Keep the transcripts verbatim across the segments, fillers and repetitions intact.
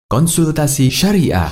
Konsultasi Syariah.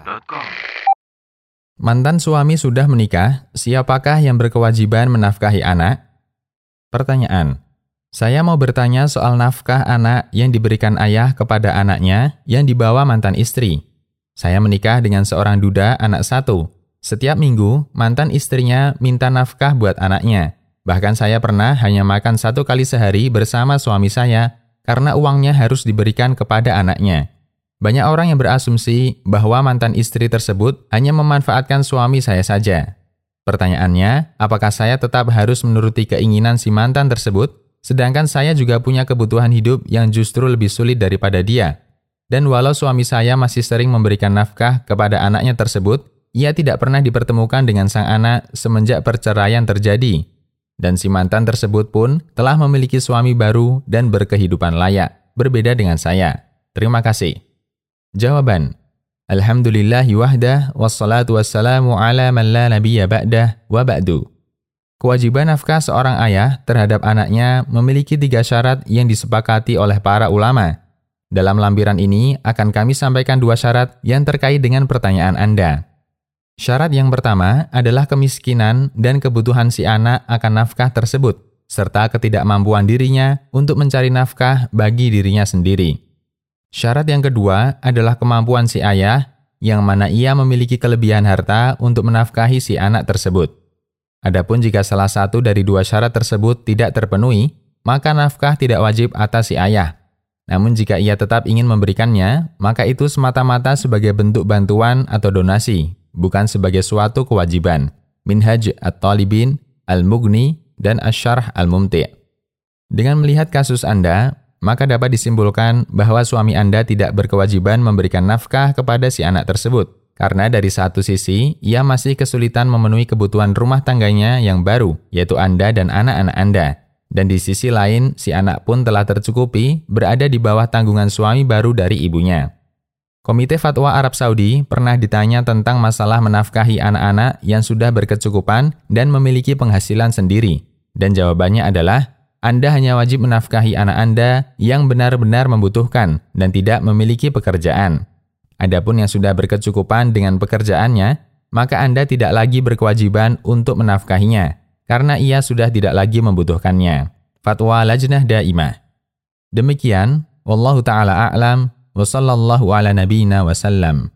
Mantan suami sudah menikah, siapakah yang berkewajiban menafkahi anak? Pertanyaan. Saya mau bertanya soal nafkah anak yang diberikan ayah kepada anaknya yang dibawa mantan istri. Saya menikah dengan seorang duda anak satu. Setiap minggu, mantan istrinya minta nafkah buat anaknya. Bahkan saya pernah hanya makan satu kali sehari bersama suami saya karena uangnya harus diberikan kepada anaknya. Banyak orang yang berasumsi bahwa mantan istri tersebut hanya memanfaatkan suami saya saja. Pertanyaannya, apakah saya tetap harus menuruti keinginan si mantan tersebut, sedangkan saya juga punya kebutuhan hidup yang justru lebih sulit daripada dia? Dan walau suami saya masih sering memberikan nafkah kepada anaknya tersebut, ia tidak pernah dipertemukan dengan sang anak semenjak perceraian terjadi. Dan si mantan tersebut pun telah memiliki suami baru dan berkehidupan layak, berbeda dengan saya. Terima kasih. Jawaban. Alhamdulillahi wahdah, wassalatu wassalamu ala man la nabiyya ba'dah wa ba'du. Kewajiban nafkah seorang ayah terhadap anaknya memiliki tiga syarat yang disepakati oleh para ulama. Dalam lampiran ini akan kami sampaikan dua syarat yang terkait dengan pertanyaan Anda. Syarat yang pertama adalah kemiskinan dan kebutuhan si anak akan nafkah tersebut, serta ketidakmampuan dirinya untuk mencari nafkah bagi dirinya sendiri. Syarat yang kedua adalah kemampuan si ayah, yang mana ia memiliki kelebihan harta untuk menafkahi si anak tersebut. Adapun jika salah satu dari dua syarat tersebut tidak terpenuhi, maka nafkah tidak wajib atas si ayah. Namun jika ia tetap ingin memberikannya, maka itu semata-mata sebagai bentuk bantuan atau donasi, bukan sebagai suatu kewajiban. Minhaj at-Talibin, Al-Mughni, dan Asy-Syarh Al-Mumti'. Dengan melihat kasus Anda, maka dapat disimpulkan bahwa suami Anda tidak berkewajiban memberikan nafkah kepada si anak tersebut. Karena dari satu sisi, ia masih kesulitan memenuhi kebutuhan rumah tangganya yang baru, yaitu Anda dan anak-anak Anda. Dan di sisi lain, si anak pun telah tercukupi berada di bawah tanggungan suami baru dari ibunya. Komite Fatwa Arab Saudi pernah ditanya tentang masalah menafkahi anak-anak yang sudah berkecukupan dan memiliki penghasilan sendiri. Dan jawabannya adalah, Anda hanya wajib menafkahi anak Anda yang benar-benar membutuhkan dan tidak memiliki pekerjaan. Adapun yang sudah berkecukupan dengan pekerjaannya, maka Anda tidak lagi berkewajiban untuk menafkahinya, karena ia sudah tidak lagi membutuhkannya. Fatwa Lajnah Daimah. Demikian, wallahu ta'ala a'lam, wa sallallahu ala nabiyina wa sallam.